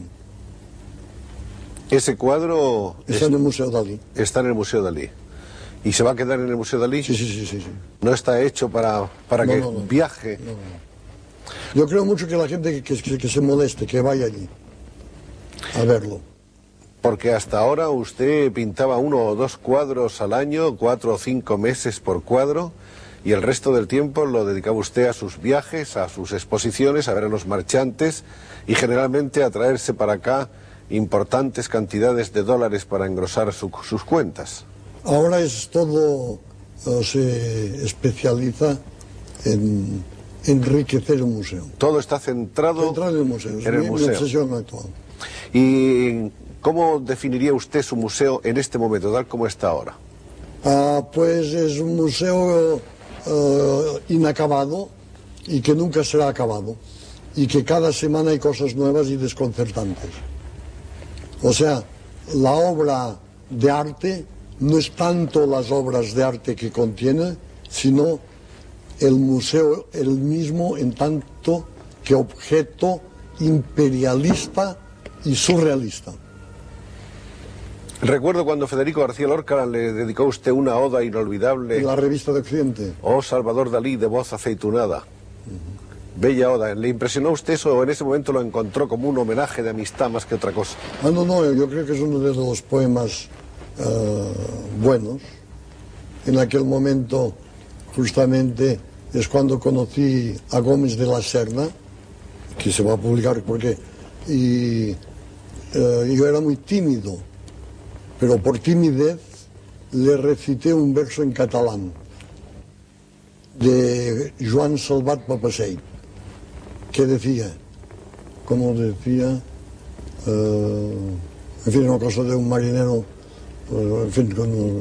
Ese cuadro Está en el Museo Dalí. está en el Museo Dalí. ¿Y se va a quedar en el Museo Dalí? Sí. ¿No está hecho para que No. viaje? No. Yo creo mucho que la gente que se moleste, que vaya allí a verlo. Porque hasta ahora usted pintaba 1 o 2 cuadros al año, 4 o 5 meses por cuadro, y el resto del tiempo lo dedicaba usted a sus viajes, a sus exposiciones, a ver a los marchantes y generalmente a traerse para acá importantes cantidades de dólares para engrosar sus cuentas. Ahora es todo, se especializa en enriquecer el museo. Todo está centrado en el museo, en el museo. Mi obsesión actual. ¿Y cómo definiría usted su museo en este momento, tal como está ahora? Pues es un museo inacabado y que nunca será acabado, y que cada semana hay cosas nuevas y desconcertantes. O sea, la obra de arte no es tanto las obras de arte que contiene, sino el museo el mismo en tanto que objeto imperialista y surrealista. Recuerdo cuando Federico García Lorca le dedicó a usted una oda inolvidable. La revista de Occidente. Oh, Salvador Dalí, de voz aceitunada. Bella oda. ¿Le impresionó a usted eso o en ese momento lo encontró como un homenaje de amistad más que otra cosa? No, yo creo que es uno de los poemas buenos. En aquel momento, justamente, es cuando conocí a Gómez de la Serna, que se va a publicar porque yo era muy tímido, pero por timidez le recité un verso en catalán de Joan Salvat Papasseit, que decía, como decía, en fin, una cosa de un marinero, en fin,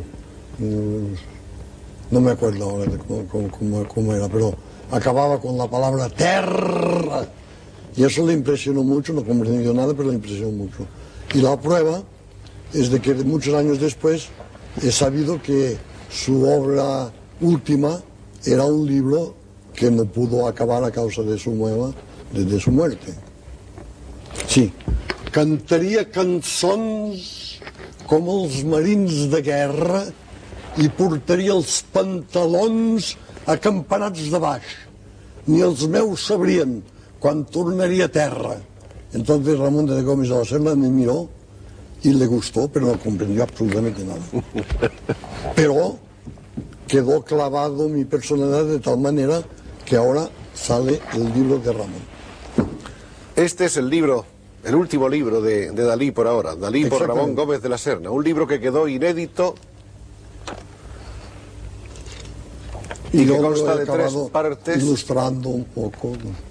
no me acuerdo ahora de cómo era, pero acababa con la palabra terra, y eso le impresionó mucho, no comprendió nada, pero le impresionó mucho. Y la prueba es de que muchos años después he sabido que su obra última era un libro que no pudo acabar a causa de su muerte. Sí, cantaria cançons com els marins de guerra i portaria els pantalons acampanats de baix. Ni els meus sabrien quan tornaria a terra. Entonces Ramón de Gómez de la Serna me miró y le gustó, pero no comprendió absolutamente nada. Pero quedó clavado mi personalidad de tal manera que ahora sale el libro de Ramón. Este es el libro, el último libro de Dalí por ahora, Dalí por Ramón Gómez de la Serna, un libro que quedó inédito y que consta de 3 partes. Ilustrando un poco.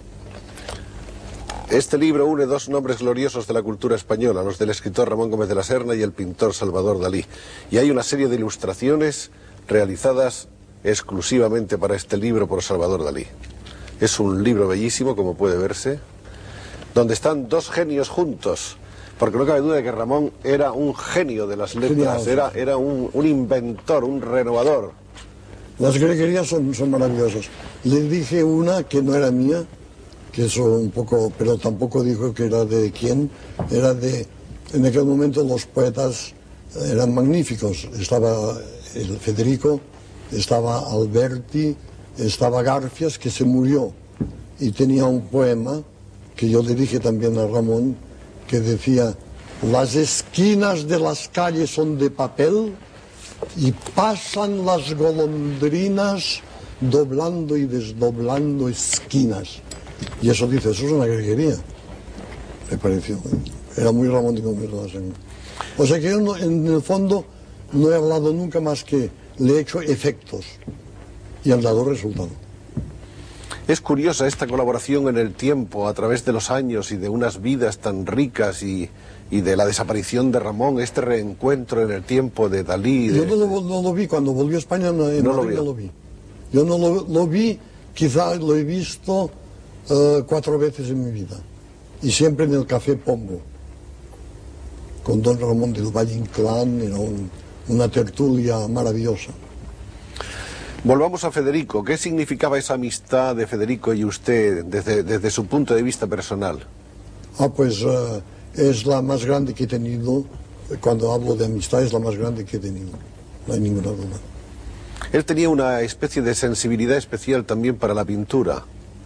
Este libro une 2 nombres gloriosos de la cultura española, los del escritor Ramón Gómez de la Serna y el pintor Salvador Dalí. Y hay una serie de ilustraciones realizadas exclusivamente para este libro por Salvador Dalí. Es un libro bellísimo, como puede verse, donde están 2 genios juntos, porque no cabe duda de que Ramón era un genio de las letras, era un inventor, un renovador. Las greguerías son maravillosas. Le dije una que no era mía, que eso un poco, pero tampoco dijo que era de quién, era de, en aquel momento los poetas eran magníficos, estaba el Federico, estaba Alberti, estaba Garfias, que se murió, y tenía un poema que yo le dije también a Ramón, que decía: las esquinas de las calles son de papel y pasan las golondrinas doblando y desdoblando esquinas. Y eso dice, eso es una greguería, me pareció. Era muy Ramón de Gómez de la Serna. O sea que yo no, en el fondo no he hablado nunca más que le he hecho efectos y han dado resultado. Es curiosa esta colaboración en el tiempo, a través de los años y de unas vidas tan ricas y de la desaparición de Ramón, este reencuentro en el tiempo de Dalí. Yo no lo vi, cuando volvió a España no lo vi. Yo no lo vi, quizá lo he visto 4 veces en mi vida, y siempre en el Café Pombo, con don Ramón del Valle Inclán, era una tertulia maravillosa. Volvamos a Federico. ¿Qué significaba esa amistad de Federico y usted desde su punto de vista personal? Pues es la más grande que he tenido. Cuando hablo de amistad es la más grande que he tenido, no hay ninguna duda. Él tenía una especie de sensibilidad especial también para la pintura.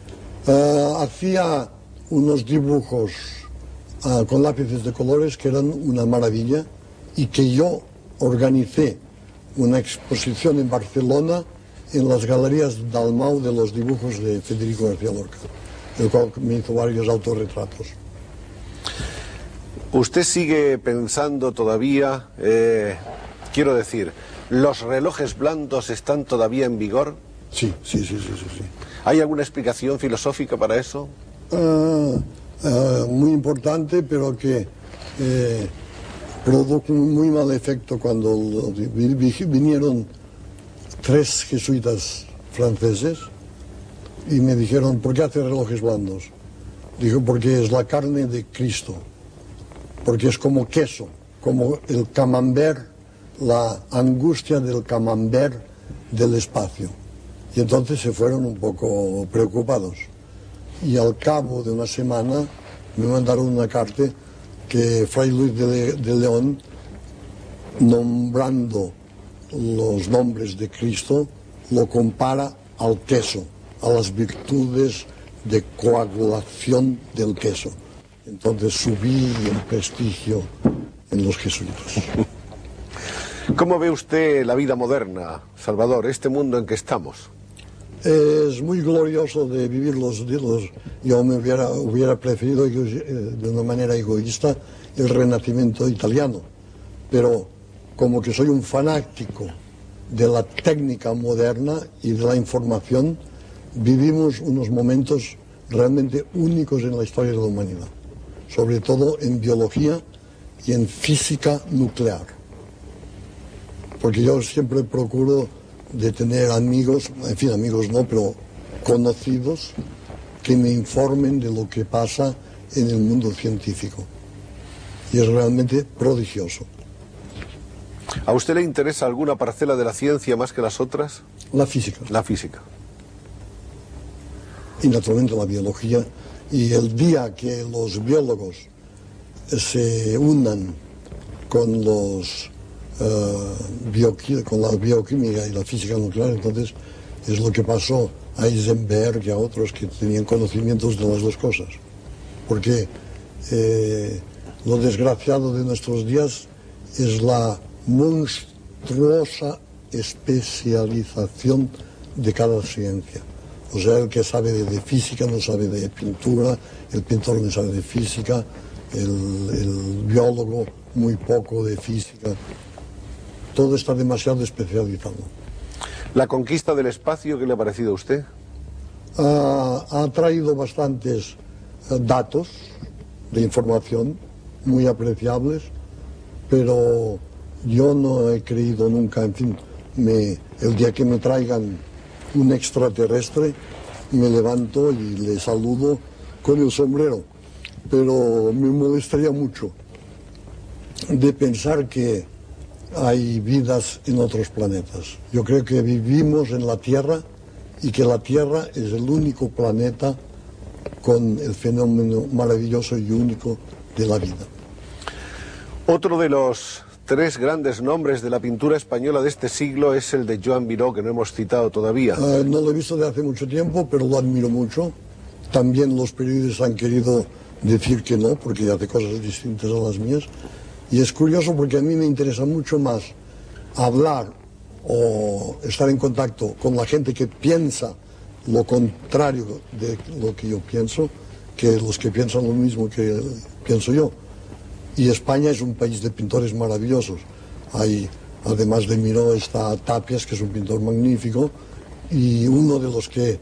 Hacía unos dibujos con lápices de colores que eran una maravilla y que yo organicé una exposición en Barcelona en las galerías Dalmau de los dibujos de Federico García Lorca, el cual me hizo varios autorretratos. ¿Usted sigue pensando todavía, quiero decir, los relojes blandos están todavía en vigor? Sí. ¿Hay alguna explicación filosófica para eso? Muy importante, pero que produjo un muy mal efecto cuando vinieron 3 jesuitas franceses y me dijeron, ¿por qué hace relojes blandos? Dijo, porque es la carne de Cristo, porque es como queso, como el camembert, la angustia del camembert del espacio. Y entonces se fueron un poco preocupados. Y al cabo de una semana me mandaron una carta que Fray Luis de León, nombrando los nombres de Cristo, lo compara al queso, a las virtudes de coagulación del queso. Entonces subí el prestigio en los jesuitas. ¿Cómo ve usted la vida moderna, Salvador, este mundo en que estamos? Es muy glorioso de vivir los yo me hubiera preferido de una manera egoísta el Renacimiento italiano, pero como que soy un fanático de la técnica moderna y de la información, vivimos unos momentos realmente únicos en la historia de la humanidad, sobre todo en biología y en física nuclear, porque yo siempre procuro de tener amigos, en fin, amigos no, pero conocidos que me informen de lo que pasa en el mundo científico. Y es realmente prodigioso. ¿A usted le interesa alguna parcela de la ciencia más que las otras? La física. La física. Y naturalmente la biología. Y el día que los biólogos se unan con los con la bioquímica y la física nuclear, entonces es lo que pasó a Heisenberg y a otros que tenían conocimientos de las dos cosas. Porque lo desgraciado de nuestros días es la monstruosa especialización de cada ciencia. O sea, el que sabe de física no sabe de pintura, el pintor no sabe de física, el biólogo muy poco de física. Todo está demasiado especializado. ¿La conquista del espacio qué le ha parecido a usted? Ha traído bastantes datos de información muy apreciables, pero yo no he creído nunca, en fin, el día que me traigan un extraterrestre, me levanto y le saludo con el sombrero, pero me molestaría mucho de pensar que hay vidas en otros planetas. Yo creo que vivimos en la Tierra y que la Tierra es el único planeta con el fenómeno maravilloso y único de la vida. Otro de los 3 grandes nombres de la pintura española de este siglo es el de Joan Miró, que no hemos citado todavía. No lo he visto de hace mucho tiempo, pero lo admiro mucho. También los periodistas han querido decir que no, porque hace cosas distintas a las mías. Y es curioso porque a mí me interesa mucho más hablar o estar en contacto con la gente que piensa lo contrario de lo que yo pienso, que los que piensan lo mismo que pienso yo. Y España es un país de pintores maravillosos. Hay, además de Miró, está Tapias, que es un pintor magnífico, y uno de los que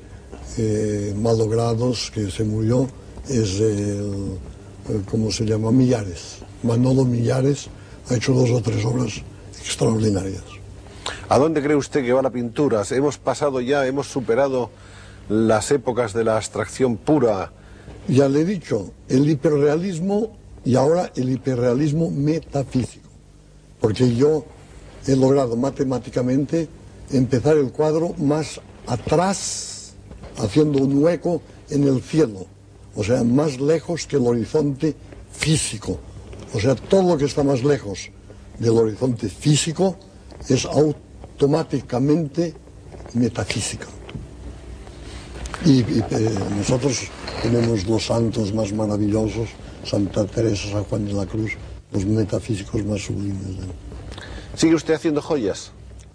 malogrados, que se murió, es ¿cómo se llama? Millares. Manolo Millares ha hecho 2 o 3 obras extraordinarias. ¿A dónde cree usted que va la pintura? Hemos pasado ya, hemos superado las épocas de la abstracción pura. Ya le he dicho, el hiperrealismo y ahora el hiperrealismo metafísico. Porque yo he logrado matemáticamente empezar el cuadro más atrás, haciendo un hueco en el cielo. O sea, más lejos que el horizonte físico. O sea, todo lo que está más lejos del horizonte físico es automáticamente metafísica. Nosotros tenemos los santos más maravillosos, Santa Teresa, San Juan de la Cruz, los metafísicos más sublimes. ¿Sigue usted haciendo joyas?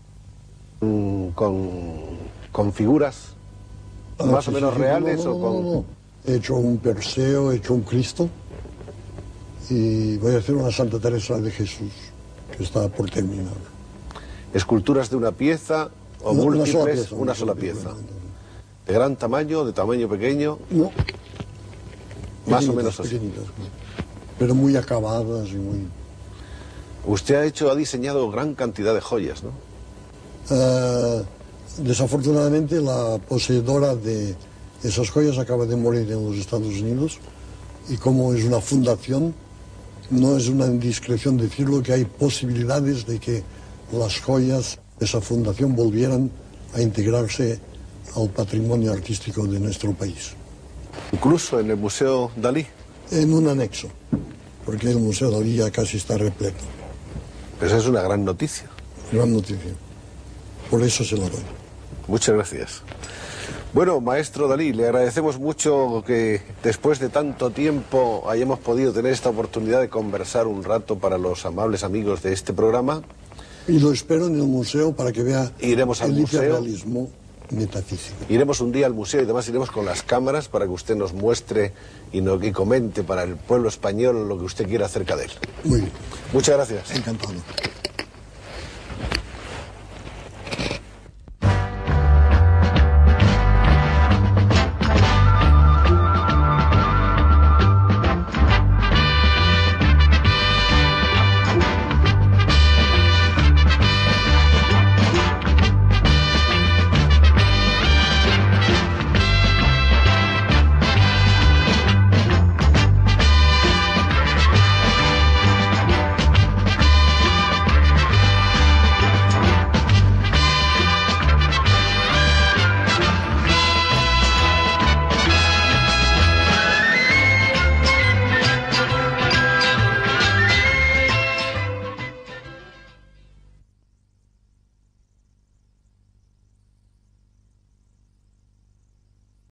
¿Con figuras más o menos reales? No. He hecho un Perseo, he hecho un Cristo y voy a hacer una Santa Teresa de Jesús, que está por terminar. ¿Esculturas de una pieza o múltiples? Una sola pieza. ¿De gran tamaño, de tamaño pequeño? No. Más o menos así. Pero muy acabadas y muy... Usted ha diseñado gran cantidad de joyas, ¿no? Desafortunadamente la poseedora de esas joyas acaba de morir en los Estados Unidos y como es una fundación, no es una indiscreción decirlo que hay posibilidades de que las joyas de esa fundación volvieran a integrarse al patrimonio artístico de nuestro país. ¿Incluso en el Museo Dalí? En un anexo, porque el Museo Dalí ya casi está repleto. Esa es una gran noticia. Gran noticia. Por eso se la doy. Muchas gracias. Bueno, maestro Dalí, le agradecemos mucho que después de tanto tiempo hayamos podido tener esta oportunidad de conversar un rato para los amables amigos de este programa. Y lo espero en el museo para que vea Iremos al museo. Hiperrealismo metafísico. Iremos un día al museo y además iremos con las cámaras para que usted nos muestre y comente para el pueblo español lo que usted quiera acerca de él. Muy bien. Muchas gracias. Encantado.